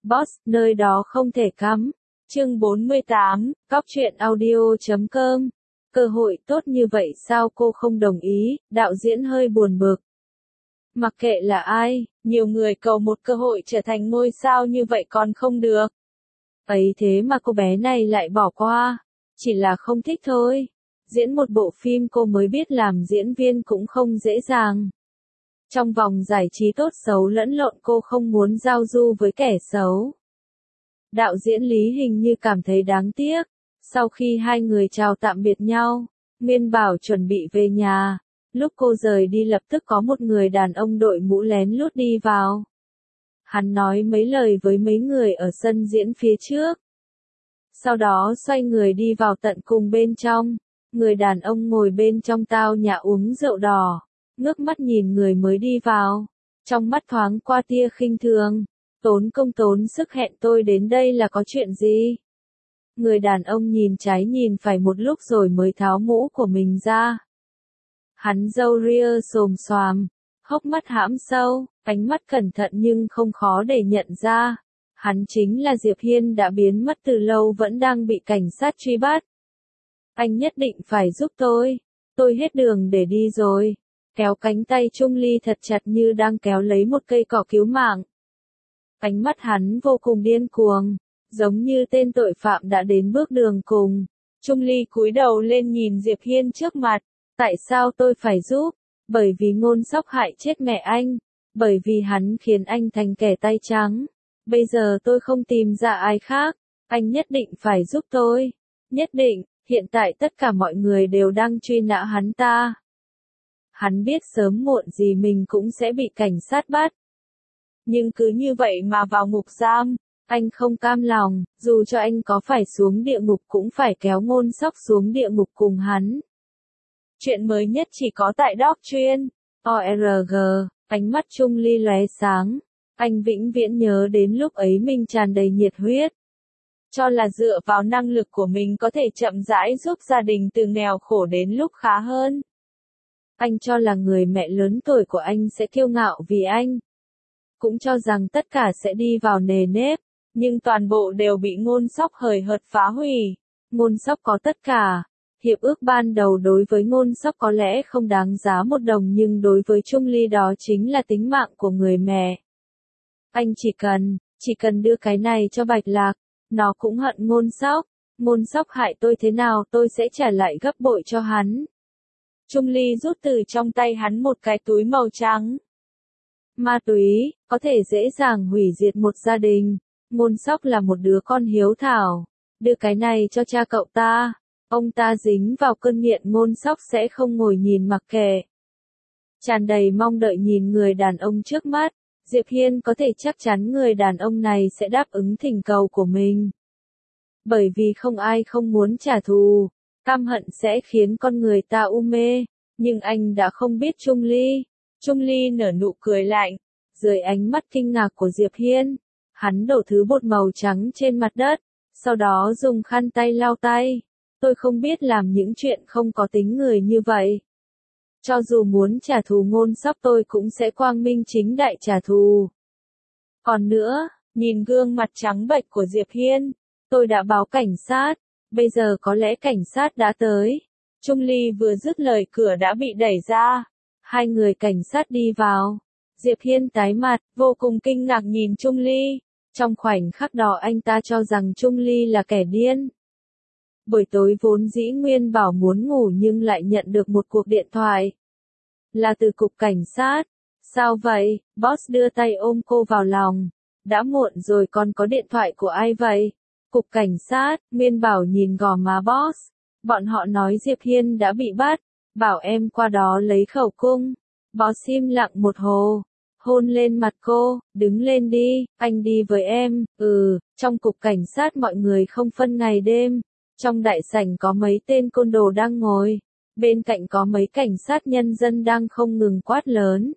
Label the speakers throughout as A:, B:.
A: Boss, nơi đó không thể cắm. Chương 48, cóc truyện audio.com. Cơ hội tốt như vậy sao cô không đồng ý, đạo diễn hơi buồn bực. Mặc kệ là ai, nhiều người cầu một cơ hội trở thành ngôi sao như vậy còn không được. Ấy thế mà cô bé này lại bỏ qua, chỉ là không thích thôi. Diễn một bộ phim cô mới biết làm diễn viên cũng không dễ dàng. Trong vòng giải trí tốt xấu lẫn lộn cô không muốn giao du với kẻ xấu. Đạo diễn Lý hình như cảm thấy đáng tiếc. Sau khi hai người chào tạm biệt nhau, Nguyên Bảo chuẩn bị về nhà. Lúc cô rời đi lập tức có một người đàn ông đội mũ lén lút đi vào. Hắn nói mấy lời với mấy người ở sân diễn phía trước. Sau đó xoay người đi vào tận cùng bên trong. Người đàn ông ngồi bên trong tao nhã uống rượu đỏ, ngước mắt nhìn người mới đi vào. Trong mắt thoáng qua tia khinh thường. Tốn công tốn sức hẹn tôi đến đây là có chuyện gì? Người đàn ông nhìn trái nhìn phải một lúc rồi mới tháo mũ của mình ra. Hắn râu ria xồm xoàm, hốc mắt hãm sâu, ánh mắt cẩn thận nhưng không khó để nhận ra. Hắn chính là Diệp Hiên đã biến mất từ lâu vẫn đang bị cảnh sát truy bắt. Anh nhất định phải giúp tôi hết đường để đi rồi. Kéo cánh tay Trung Ly thật chặt như đang kéo lấy một cây cỏ cứu mạng. Ánh mắt hắn vô cùng điên cuồng, giống như tên tội phạm đã đến bước đường cùng. Trung Ly cúi đầu lên nhìn Diệp Hiên trước mặt. Tại sao tôi phải giúp? Bởi vì Ngôn Sóc hại chết mẹ anh. Bởi vì hắn khiến anh thành kẻ tay trắng. Bây giờ tôi không tìm ra ai khác. Anh nhất định phải giúp tôi. Nhất định, hiện tại tất cả mọi người đều đang truy nã hắn ta. Hắn biết sớm muộn gì mình cũng sẽ bị cảnh sát bắt. Nhưng cứ như vậy mà vào ngục giam, anh không cam lòng, dù cho anh có phải xuống địa ngục cũng phải kéo Ngôn Sóc xuống địa ngục cùng hắn. Chuyện mới nhất chỉ có tại Doc Chuyên. ORG, ánh mắt Trung Ly lóe sáng. Anh vĩnh viễn nhớ đến lúc ấy mình tràn đầy nhiệt huyết. Cho là dựa vào năng lực của mình có thể chậm rãi giúp gia đình từ nghèo khổ đến lúc khá hơn. Anh cho là người mẹ lớn tuổi của anh sẽ kiêu ngạo vì anh. Cũng cho rằng tất cả sẽ đi vào nề nếp, nhưng toàn bộ đều bị Ngôn Sóc hời hợt phá hủy. Ngôn Sóc có tất cả. Hiệp ước ban đầu đối với Ngôn Sóc có lẽ không đáng giá một đồng nhưng đối với Trung Ly đó chính là tính mạng của người mẹ. Anh chỉ cần đưa cái này cho Bạch Lạc, nó cũng hận Ngôn Sóc. Ngôn Sóc hại tôi thế nào tôi sẽ trả lại gấp bội cho hắn. Trung Ly rút từ trong tay hắn một cái túi màu trắng. Ma túy, có thể dễ dàng hủy diệt một gia đình. Ngôn Sóc là một đứa con hiếu thảo. Đưa cái này cho cha cậu ta. Ông ta dính vào cơn nghiện Ngôn Sóc sẽ không ngồi nhìn mặc kệ. Tràn đầy mong đợi nhìn người đàn ông trước mắt. Diệp Hiên có thể chắc chắn người đàn ông này sẽ đáp ứng thỉnh cầu của mình. Bởi vì không ai không muốn trả thù. Căm hận sẽ khiến con người ta u mê. Nhưng anh đã không biết Trung Ly. Trung Ly nở nụ cười lạnh. Dưới ánh mắt kinh ngạc của Diệp Hiên, hắn đổ thứ bột màu trắng trên mặt đất. Sau đó dùng khăn tay lau tay. Tôi không biết làm những chuyện không có tính người như vậy. Cho dù muốn trả thù Ngôn Sóc tôi cũng sẽ quang minh chính đại trả thù. Còn nữa, nhìn gương mặt trắng bệch của Diệp Hiên, tôi đã báo cảnh sát. Bây giờ có lẽ cảnh sát đã tới. Trung Ly vừa dứt lời cửa đã bị đẩy ra. Hai người cảnh sát đi vào. Diệp Hiên tái mặt, vô cùng kinh ngạc nhìn Trung Ly. Trong khoảnh khắc đó anh ta cho rằng Trung Ly là kẻ điên. Buổi tối vốn dĩ Nguyên Bảo muốn ngủ nhưng lại nhận được một cuộc điện thoại. Là từ cục cảnh sát. Sao vậy? Boss đưa tay ôm cô vào lòng. Đã muộn rồi còn có điện thoại của ai vậy? Cục cảnh sát. Nguyên Bảo nhìn gò má Boss. Bọn họ nói Diệp Hiên đã bị bắt. Bảo em qua đó lấy khẩu cung. Boss im lặng một hồi. Hôn lên mặt cô. Đứng lên đi. Anh đi với em. Trong cục cảnh sát mọi người không phân ngày đêm. Trong đại sảnh có mấy tên côn đồ đang ngồi. Bên cạnh có mấy cảnh sát nhân dân đang không ngừng quát lớn.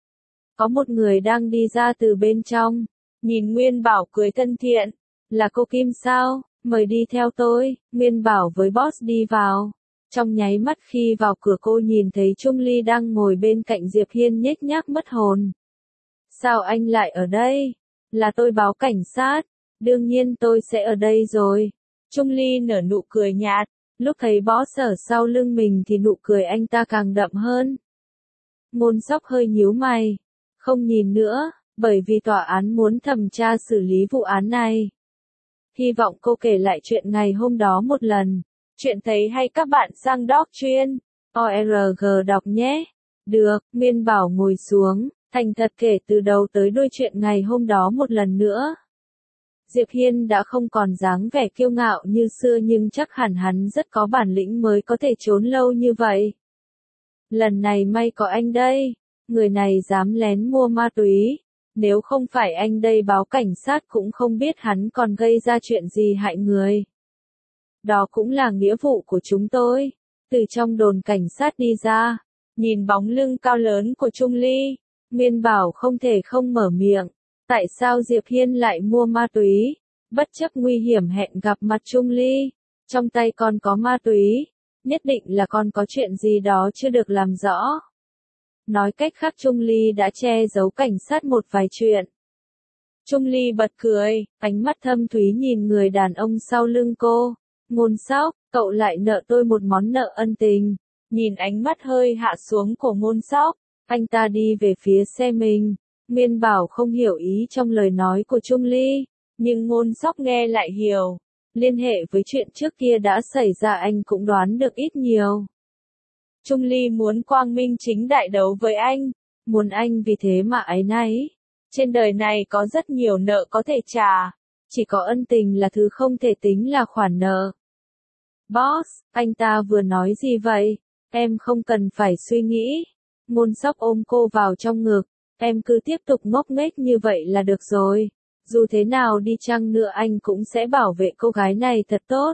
A: Có một người đang đi ra từ bên trong. Nhìn Nguyên Bảo cười thân thiện. Là cô Kim sao? Mời đi theo tôi. Nguyên Bảo với Boss đi vào. Trong nháy mắt khi vào cửa cô nhìn thấy Trung Ly đang ngồi bên cạnh Diệp Hiên nhếch nhác mất hồn. Sao anh lại ở đây? Là tôi báo cảnh sát. Đương nhiên tôi sẽ ở đây rồi. Chung Ly nở nụ cười nhạt. Lúc thấy boss ở sau lưng mình thì nụ cười anh ta càng đậm hơn. Ngôn Sóc hơi nhíu mày. Không nhìn nữa, bởi vì tòa án muốn thẩm tra xử lý vụ án này. Hy vọng cô kể lại chuyện ngày hôm đó một lần. Chuyện thấy hay các bạn sang doc chuyên. ORG đọc nhé. Được, Miên Bảo ngồi xuống, thành thật kể từ đầu tới đuôi chuyện ngày hôm đó một lần nữa. Diệp Hiên đã không còn dáng vẻ kiêu ngạo như xưa nhưng chắc hẳn hắn rất có bản lĩnh mới có thể trốn lâu như vậy. Lần này may có anh đây, người này dám lén mua ma túy. Nếu không phải anh đây báo cảnh sát cũng không biết hắn còn gây ra chuyện gì hại người. Đó cũng là nghĩa vụ của chúng tôi. Từ trong đồn cảnh sát đi ra, nhìn bóng lưng cao lớn của Chung Ly, Miên Bảo không thể không mở miệng. Tại sao Diệp Hiên lại mua ma túy? Bất chấp nguy hiểm hẹn gặp mặt Chung Ly, trong tay con có ma túy, nhất định là con có chuyện gì đó chưa được làm rõ. Nói cách khác Chung Ly đã che giấu cảnh sát một vài chuyện. Chung Ly bật cười, ánh mắt thâm thúy nhìn người đàn ông sau lưng cô. Ngôn Sóc, cậu lại nợ tôi một món nợ ân tình. Nhìn ánh mắt hơi hạ xuống của Ngôn Sóc, anh ta đi về phía xe mình. Miên Bảo không hiểu ý trong lời nói của Chung Ly, nhưng Ngôn Sóc nghe lại hiểu. Liên hệ với chuyện trước kia đã xảy ra anh cũng đoán được ít nhiều. Chung Ly muốn quang minh chính đại đấu với anh, muốn anh vì thế mà áy náy. Trên đời này có rất nhiều nợ có thể trả, chỉ có ân tình là thứ không thể tính là khoản nợ. Boss, anh ta vừa nói gì vậy? Em không cần phải suy nghĩ. Ngôn Sóc ôm cô vào trong ngực, em cứ tiếp tục ngốc nghếch như vậy là được rồi. Dù thế nào đi chăng nữa anh cũng sẽ bảo vệ cô gái này thật tốt.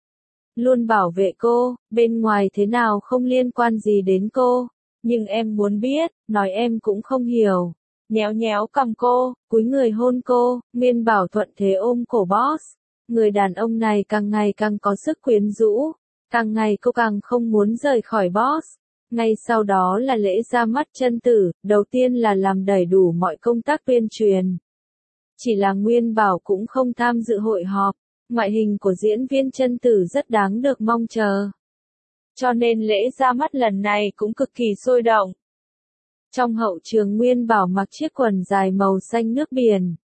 A: Luôn bảo vệ cô, bên ngoài thế nào không liên quan gì đến cô. Nhưng em muốn biết, nói em cũng không hiểu. Nhéo nhéo cầm cô, cúi người hôn cô, Miên Bảo thuận thế ôm cổ boss. Người đàn ông này càng ngày càng có sức quyến rũ, càng ngày cô càng không muốn rời khỏi boss. Ngay sau đó là lễ ra mắt chân tử, đầu tiên là làm đầy đủ mọi công tác tuyên truyền. Chỉ là Nguyên Bảo cũng không tham dự hội họp, ngoại hình của diễn viên chân tử rất đáng được mong chờ. Cho nên lễ ra mắt lần này cũng cực kỳ sôi động. Trong hậu trường Nguyên Bảo mặc chiếc quần dài màu xanh nước biển.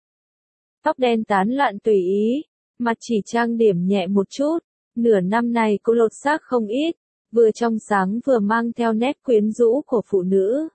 A: Tóc đen tán loạn tùy ý, mặt chỉ trang điểm nhẹ một chút, nửa năm này cô lột xác không ít, vừa trong sáng vừa mang theo nét quyến rũ của phụ nữ.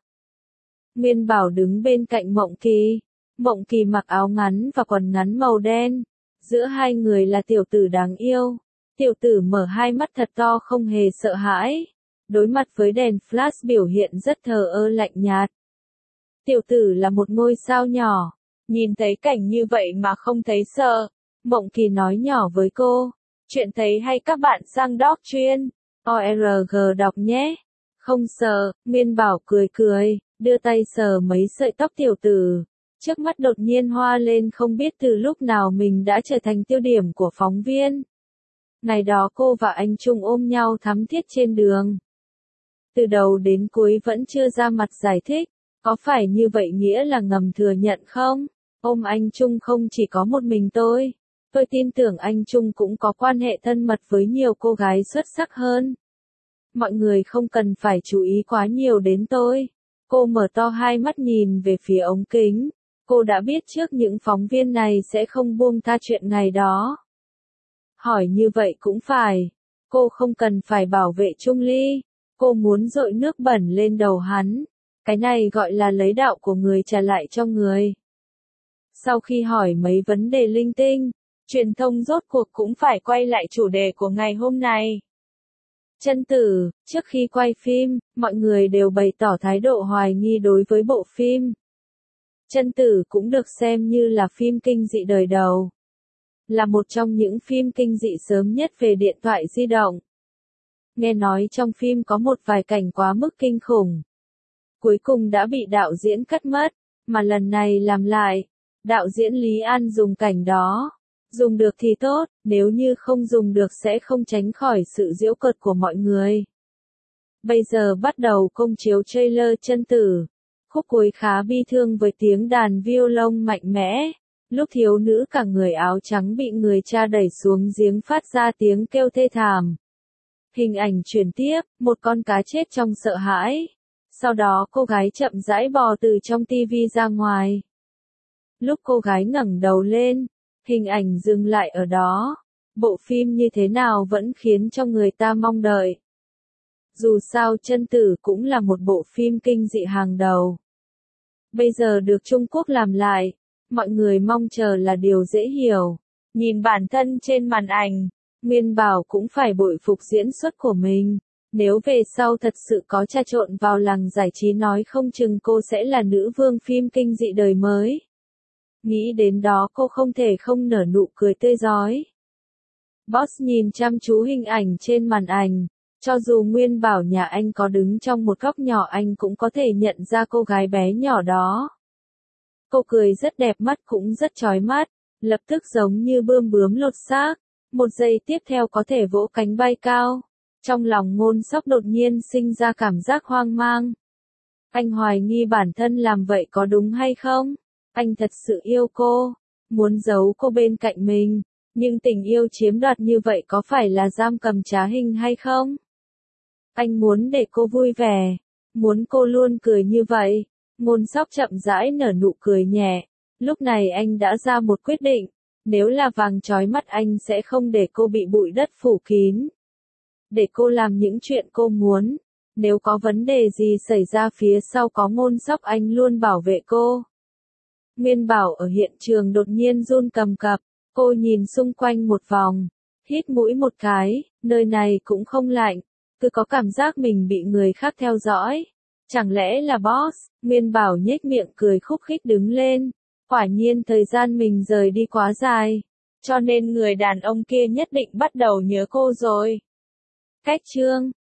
A: Nguyên Bảo đứng bên cạnh Mộng Kỳ. Mộng Kỳ mặc áo ngắn và quần ngắn màu đen. Giữa hai người là tiểu tử đáng yêu. Tiểu tử mở hai mắt thật to không hề sợ hãi. Đối mặt với đèn flash biểu hiện rất thờ ơ lạnh nhạt. Tiểu tử là một ngôi sao nhỏ. Nhìn thấy cảnh như vậy mà không thấy sợ. Mộng Kỳ nói nhỏ với cô. Chuyện thấy hay các bạn sang doc chuyên. ORG đọc nhé. Không sợ, Miên Bảo cười cười, đưa tay sờ mấy sợi tóc tiểu tử. Trước mắt đột nhiên hoa lên không biết từ lúc nào mình đã trở thành tiêu điểm của phóng viên. Ngày đó cô và anh Trung ôm nhau thắm thiết trên đường. Từ đầu đến cuối vẫn chưa ra mặt giải thích, có phải như vậy nghĩa là ngầm thừa nhận không? Ôm anh Trung không chỉ có một mình tôi tin tưởng anh Trung cũng có quan hệ thân mật với nhiều cô gái xuất sắc hơn. Mọi người không cần phải chú ý quá nhiều đến tôi. Cô mở to hai mắt nhìn về phía ống kính. Cô đã biết trước những phóng viên này sẽ không buông tha chuyện ngày đó. Hỏi như vậy cũng phải. Cô không cần phải bảo vệ Chung Ly. Cô muốn dội nước bẩn lên đầu hắn. Cái này gọi là lấy đạo của người trả lại cho người. Sau khi hỏi mấy vấn đề linh tinh, truyền thông rốt cuộc cũng phải quay lại chủ đề của ngày hôm nay. Chân tử, trước khi quay phim, mọi người đều bày tỏ thái độ hoài nghi đối với bộ phim. Chân tử cũng được xem như là phim kinh dị đời đầu. Là một trong những phim kinh dị sớm nhất về điện thoại di động. Nghe nói trong phim có một vài cảnh quá mức kinh khủng. Cuối cùng đã bị đạo diễn cắt mất, mà lần này làm lại. Đạo diễn Lý An dùng cảnh đó. Dùng được thì tốt, nếu như không dùng được sẽ không tránh khỏi sự giễu cợt của mọi người. Bây giờ bắt đầu công chiếu trailer chân tử. Khúc cuối khá bi thương với tiếng đàn violon mạnh mẽ. Lúc thiếu nữ cả người áo trắng bị người cha đẩy xuống giếng phát ra tiếng kêu thê thảm. Hình ảnh chuyển tiếp, một con cá chết trong sợ hãi. Sau đó cô gái chậm rãi bò từ trong tivi ra ngoài. Lúc cô gái ngẩng đầu lên, hình ảnh dừng lại ở đó. Bộ phim như thế nào vẫn khiến cho người ta mong đợi. Dù sao Chân Tử cũng là một bộ phim kinh dị hàng đầu. Bây giờ được Trung Quốc làm lại, mọi người mong chờ là điều dễ hiểu. Nhìn bản thân trên màn ảnh, Nguyên Bảo cũng phải bội phục diễn xuất của mình. Nếu về sau thật sự có trà trộn vào làng giải trí nói không chừng cô sẽ là nữ vương phim kinh dị đời mới. Nghĩ đến đó cô không thể không nở nụ cười tươi rói. Boss nhìn chăm chú hình ảnh trên màn ảnh. Cho dù Nguyên Bảo nhà anh có đứng trong một góc nhỏ anh cũng có thể nhận ra cô gái bé nhỏ đó. Cô cười rất đẹp, mắt cũng rất chói mắt, lập tức giống như bươm bướm lột xác. Một giây tiếp theo có thể vỗ cánh bay cao. Trong lòng Ngôn Sóc đột nhiên sinh ra cảm giác hoang mang. Anh hoài nghi bản thân làm vậy có đúng hay không? Anh thật sự yêu cô, muốn giấu cô bên cạnh mình, nhưng tình yêu chiếm đoạt như vậy có phải là giam cầm trá hình hay không? Anh muốn để cô vui vẻ, muốn cô luôn cười như vậy. Ngôn Sóc chậm rãi nở nụ cười nhẹ. Lúc này anh đã ra một quyết định, nếu là vàng chói mắt anh sẽ không để cô bị bụi đất phủ kín. Để cô làm những chuyện cô muốn, nếu có vấn đề gì xảy ra phía sau có Ngôn Sóc anh luôn bảo vệ cô. Nguyên Bảo ở hiện trường đột nhiên run cầm cập, cô nhìn xung quanh một vòng, hít mũi một cái, nơi này cũng không lạnh, cứ có cảm giác mình bị người khác theo dõi. Chẳng lẽ là boss? Nguyên Bảo nhếch miệng cười khúc khích đứng lên. Quả nhiên thời gian mình rời đi quá dài, cho nên người đàn ông kia nhất định bắt đầu nhớ cô rồi. Cách chương